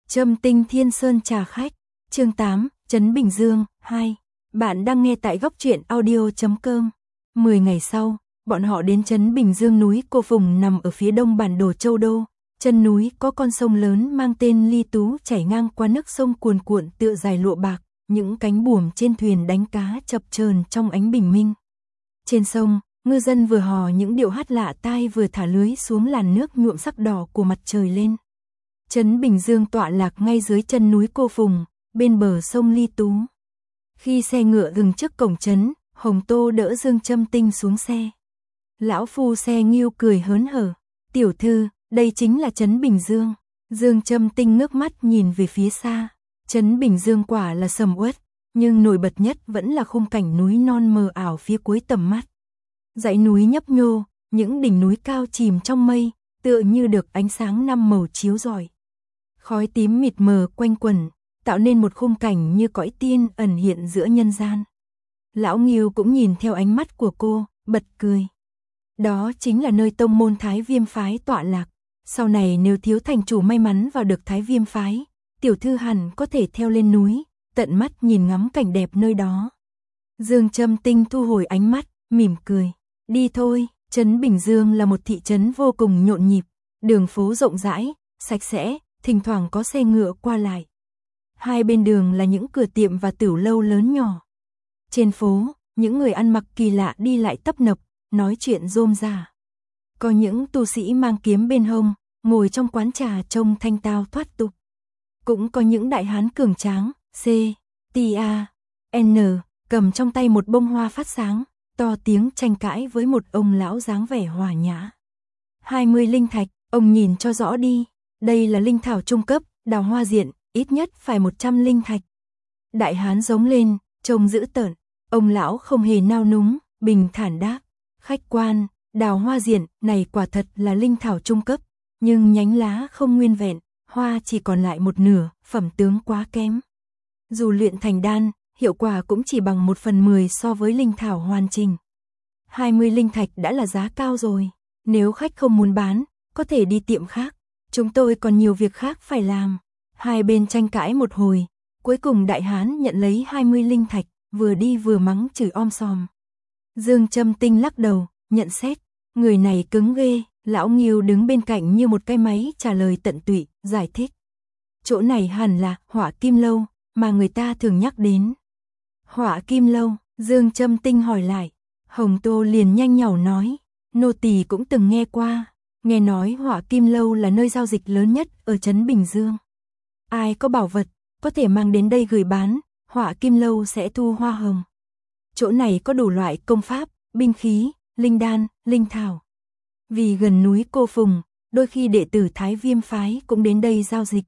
Trâm Tinh Thiên Sơn trà khách, chương 8, Trấn Bình Dương, 2. Bạn đang nghe tại góc truyện audio.com. 10 ngày sau, bọn họ đến Trấn Bình Dương. Núi Cô Phùng nằm ở phía đông bản đồ Châu Đô. Chân núi có con sông lớn mang tên Ly Tú chảy ngang qua nước sông cuồn cuộn tựa dài lụa bạc, những cánh buồm trên thuyền đánh cá chập chờn trong ánh bình minh. Trên sông, ngư dân vừa hò những điệu hát lạ tai vừa thả lưới xuống làn nước nhuộm sắc đỏ của mặt trời lên. Trấn Bình Dương tọa lạc ngay dưới chân núi Cô Phùng, bên bờ sông Ly Tú. Khi xe ngựa dừng trước cổng trấn, Hồng Tô đỡ Dương Trâm Tinh xuống xe. Lão phu xe Ngưu cười hớn hở, "Tiểu thư, đây chính là Trấn Bình Dương." Dương Trâm Tinh ngước mắt nhìn về phía xa. Trấn Bình Dương quả là sầm uất, nhưng nổi bật nhất vẫn là khung cảnh núi non mờ ảo phía cuối tầm mắt. Dãy núi nhấp nhô, những đỉnh núi cao chìm trong mây, tựa như được ánh sáng năm màu chiếu rọi. Khói tím mịt mờ quanh quẩn, tạo nên một khung cảnh như cõi tiên ẩn hiện giữa nhân gian. Lão Ngưu cũng nhìn theo ánh mắt của cô, bật cười. Đó chính là nơi tông môn Thái Viêm phái tọa lạc. Sau này nếu thiếu thành chủ may mắn vào được Thái Viêm phái, tiểu thư hẳn có thể theo lên núi, tận mắt nhìn ngắm cảnh đẹp nơi đó. Dương Trâm Tinh thu hồi ánh mắt, mỉm cười. Đi thôi. Trấn Bình Dương là một thị trấn vô cùng nhộn nhịp, đường phố rộng rãi, sạch sẽ, thỉnh thoảng có xe ngựa qua lại. Hai bên đường là những cửa tiệm và tửu lâu lớn nhỏ. Trên phố, những người ăn mặc kỳ lạ đi lại tấp nập, nói chuyện rôm rả. Có những tu sĩ mang kiếm bên hông, ngồi trong quán trà trông thanh tao thoát tục. Cũng có những đại hán cường tráng, C.T.A.N. cầm trong tay một bông hoa phát sáng, to tiếng tranh cãi với một ông lão dáng vẻ hòa nhã. 20 linh thạch, ông nhìn cho rõ đi, đây là linh thảo trung cấp, đào hoa diện, ít nhất phải 100 linh thạch. Đại hán giống lên, trông dữ tợn, ông lão không hề nao núng, bình thản đáp, khách quan, đào hoa diện này quả thật là linh thảo trung cấp, nhưng nhánh lá không nguyên vẹn, hoa chỉ còn lại một nửa, phẩm tướng quá kém. Dù luyện thành đan, hiệu quả cũng chỉ bằng 1/10 so với linh thảo hoàn chỉnh. 20 linh thạch đã là giá cao rồi, nếu khách không muốn bán, có thể đi tiệm khác, chúng tôi còn nhiều việc khác phải làm. Hai bên tranh cãi một hồi, cuối cùng đại hán nhận lấy 20 linh thạch, vừa đi vừa mắng chửi om sòm. Dương Trâm Tinh lắc đầu, nhận xét, người này cứng ghê. Lão Ngưu đứng bên cạnh như một cái máy trả lời tận tụy, giải thích. Chỗ này hẳn là Hỏa Kim Lâu, mà người ta thường nhắc đến. Hỏa Kim Lâu, Dương Trâm Tinh hỏi lại. Hồng Tô liền nhanh nhảu nói, nô tỳ cũng từng nghe qua, nghe nói Hỏa Kim Lâu là nơi giao dịch lớn nhất ở Trấn Bình Dương. Ai có bảo vật, có thể mang đến đây gửi bán, Hỏa Kim Lâu sẽ thu hoa hồng. Chỗ này có đủ loại công pháp, binh khí, linh đan, linh thảo. Vì gần núi Cô Phùng, đôi khi đệ tử Thái Viêm phái cũng đến đây giao dịch.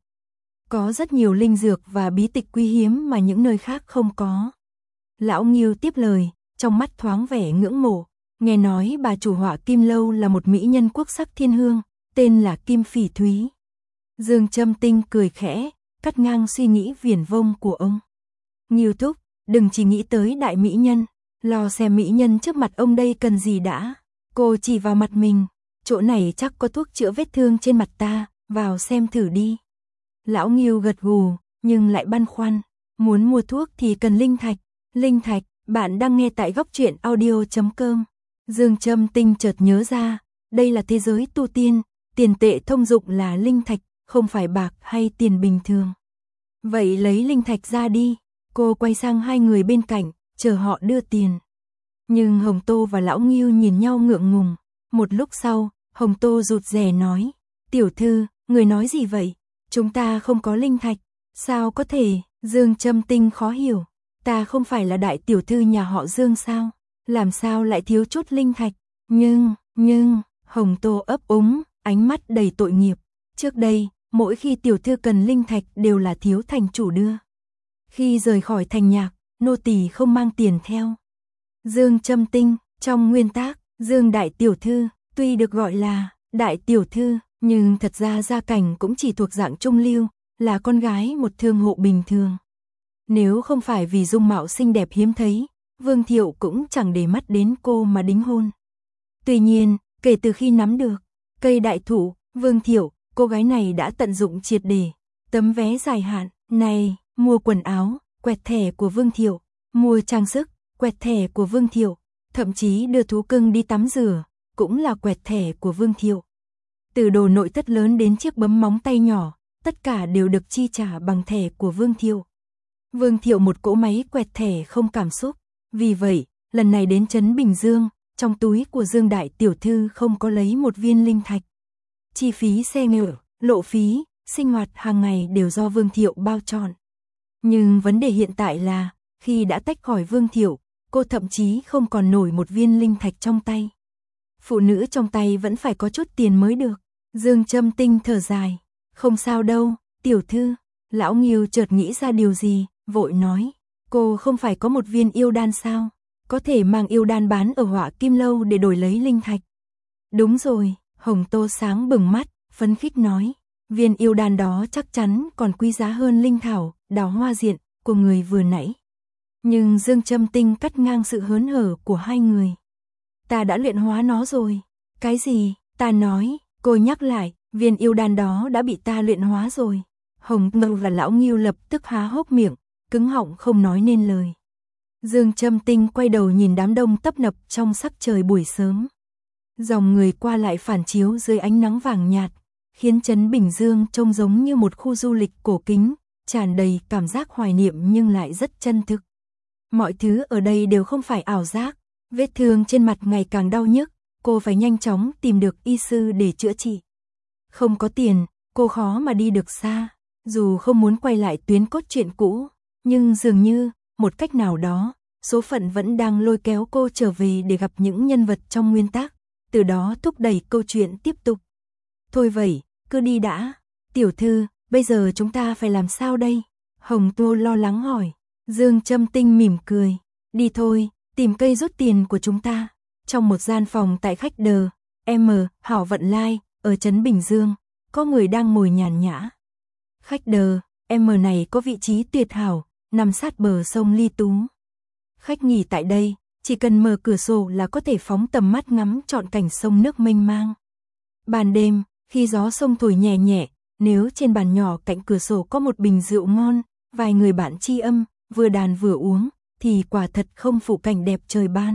Có rất nhiều linh dược và bí tịch quý hiếm mà những nơi khác không có. Lão Ngưu tiếp lời, trong mắt thoáng vẻ ngưỡng mộ, nghe nói bà chủ Hỏa Kim Lâu là một mỹ nhân quốc sắc thiên hương, tên là Kim Phỉ Thúy. Dương Trâm Tinh cười khẽ, cắt ngang suy nghĩ viển vông của ông. Ngưu thúc, đừng chỉ nghĩ tới đại mỹ nhân, lo xem mỹ nhân trước mặt ông đây cần gì đã. Cô chỉ vào mặt mình, chỗ này chắc có thuốc chữa vết thương trên mặt ta, vào xem thử đi. Lão Ngưu gật gù, nhưng lại băn khoăn, muốn mua thuốc thì cần linh thạch. Linh thạch, bạn đang nghe tại góc truyện audio.com. Dương Trâm Tinh chợt nhớ ra, đây là thế giới tu tiên, tiền tệ thông dụng là linh thạch, không phải bạc hay tiền bình thường. Vậy lấy linh thạch ra đi, cô quay sang hai người bên cạnh, chờ họ đưa tiền. Nhưng Hồng Tô và Lão Ngưu nhìn nhau ngượng ngùng. Một lúc sau, Hồng Tô rụt rè nói, tiểu thư, người nói gì vậy? Chúng ta không có linh thạch. Sao có thể? Dương Trâm Tinh khó hiểu. Ta không phải là đại tiểu thư nhà họ Dương sao? Làm sao lại thiếu chút linh thạch? Nhưng, Hồng Tô ấp úng, ánh mắt đầy tội nghiệp. Trước đây, mỗi khi tiểu thư cần linh thạch đều là thiếu thành chủ đưa. Khi rời khỏi thành nhạc, nô tỳ không mang tiền theo. Dương Trâm Tinh, trong nguyên tác, Dương đại tiểu thư, tuy được gọi là đại tiểu thư, nhưng thật ra gia cảnh cũng chỉ thuộc dạng trung lưu, là con gái một thương hộ bình thường. Nếu không phải vì dung mạo xinh đẹp hiếm thấy, Vương Thiệu cũng chẳng để mắt đến cô mà đính hôn. Tuy nhiên, kể từ khi nắm được cây đại thụ, Vương Thiệu, cô gái này đã tận dụng triệt để. tấm vé dài hạn, này, mua quần áo, quẹt thẻ của Vương Thiệu, mua trang sức, quẹt thẻ của Vương Thiệu, thậm chí đưa thú cưng đi tắm rửa, cũng là quẹt thẻ của Vương Thiệu. Từ đồ nội thất lớn đến chiếc bấm móng tay nhỏ, tất cả đều được chi trả bằng thẻ của Vương Thiệu. Vương Thiệu một cỗ máy quẹt thẻ không cảm xúc, vì vậy, lần này đến trấn Bình Dương, trong túi của Dương đại tiểu thư không có lấy một viên linh thạch. Chi phí xe ngựa, lộ phí, sinh hoạt hàng ngày đều do Vương Thiệu bao trọn. Nhưng vấn đề hiện tại là, khi đã tách khỏi Vương Thiệu, cô thậm chí không còn nổi một viên linh thạch trong tay. Phụ nữ trong tay vẫn phải có chút tiền mới được. Dương Châm Tinh thở dài, không sao đâu, tiểu thư. Lão Nghiêu chợt nghĩ ra điều gì, vội nói, cô không phải có một viên yêu đan sao, có thể mang yêu đan bán ở Họa Kim Lâu để đổi lấy linh thạch. Đúng rồi, Hồng Tô sáng bừng mắt, phấn khích nói, viên yêu đan đó chắc chắn còn quý giá hơn linh thảo, đào hoa diện của người vừa nãy. Nhưng Dương Châm Tinh cắt ngang sự hớn hở của hai người. Ta đã luyện hóa nó rồi. Cái gì? Ta nói, cô nhắc lại, viên yêu đan đó đã bị ta luyện hóa rồi. Hồng Ngưu và Lão Nghiêu lập tức há hốc miệng, cứng họng không nói nên lời. Dương Châm Tinh quay đầu nhìn đám đông tấp nập trong sắc trời buổi sớm. Dòng người qua lại phản chiếu dưới ánh nắng vàng nhạt, khiến trấn Bình Dương trông giống như một khu du lịch cổ kính, tràn đầy cảm giác hoài niệm nhưng lại rất chân thực. Mọi thứ ở đây đều không phải ảo giác, vết thương trên mặt ngày càng đau nhức, cô phải nhanh chóng tìm được y sư để chữa trị. Không có tiền, cô khó mà đi được xa, dù không muốn quay lại tuyến cốt truyện cũ, nhưng dường như, một cách nào đó, số phận vẫn đang lôi kéo cô trở về để gặp những nhân vật trong nguyên tác, từ đó thúc đẩy câu chuyện tiếp tục. Thôi vậy, cứ đi đã. Tiểu thư, bây giờ chúng ta phải làm sao đây? Hồng Tô lo lắng hỏi. Dương Châm Tinh mỉm cười. Đi thôi, tìm cây rút tiền của chúng ta. Trong một gian phòng tại khách đờ, Hảo Vận Lai, ở trấn Bình Dương, có người đang ngồi nhàn nhã. Khách đờ, này có vị trí tuyệt hảo, nằm sát bờ sông Ly Tú. Khách nghỉ tại đây, chỉ cần mở cửa sổ là có thể phóng tầm mắt ngắm trọn cảnh sông nước mênh mang. Ban đêm, khi gió sông thổi nhẹ nhẹ, nếu trên bàn nhỏ cạnh cửa sổ có một bình rượu ngon, vài người bạn tri âm, vừa đàn vừa uống, thì quả thật không phụ cảnh đẹp trời ban.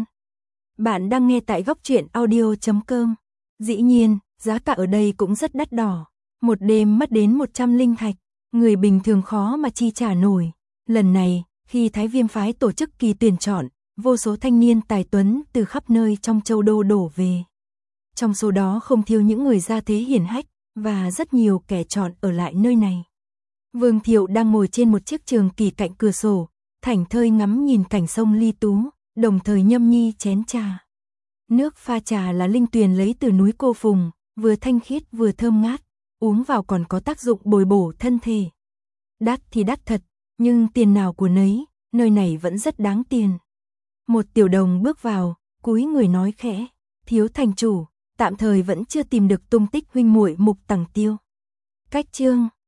Bạn đang nghe tại Góc Truyện Audio.com. Dĩ nhiên, giá cả ở đây cũng rất đắt đỏ. Một đêm mất đến 100 linh thạch, người bình thường khó mà chi trả nổi. Lần này, khi Thái Viêm phái tổ chức kỳ tuyển chọn, vô số thanh niên tài tuấn từ khắp nơi trong châu đô đổ về. Trong số đó không thiếu những người gia thế hiển hách, và rất nhiều kẻ chọn ở lại nơi này. Vương Thiệu đang ngồi trên một chiếc trường kỳ cạnh cửa sổ, thảnh thơi ngắm nhìn cảnh sông Ly Tú, đồng thời nhâm nhi chén trà. Nước pha trà là linh tuyền lấy từ núi Cô Phùng, vừa thanh khiết vừa thơm ngát, uống vào còn có tác dụng bồi bổ thân thể. Đắt thì đắt thật, nhưng tiền nào của nấy, nơi này vẫn rất đáng tiền. Một tiểu đồng bước vào, cúi người nói khẽ, thiếu thành chủ, tạm thời vẫn chưa tìm được tung tích huynh muội Mục Tằng Tiêu. Cách chương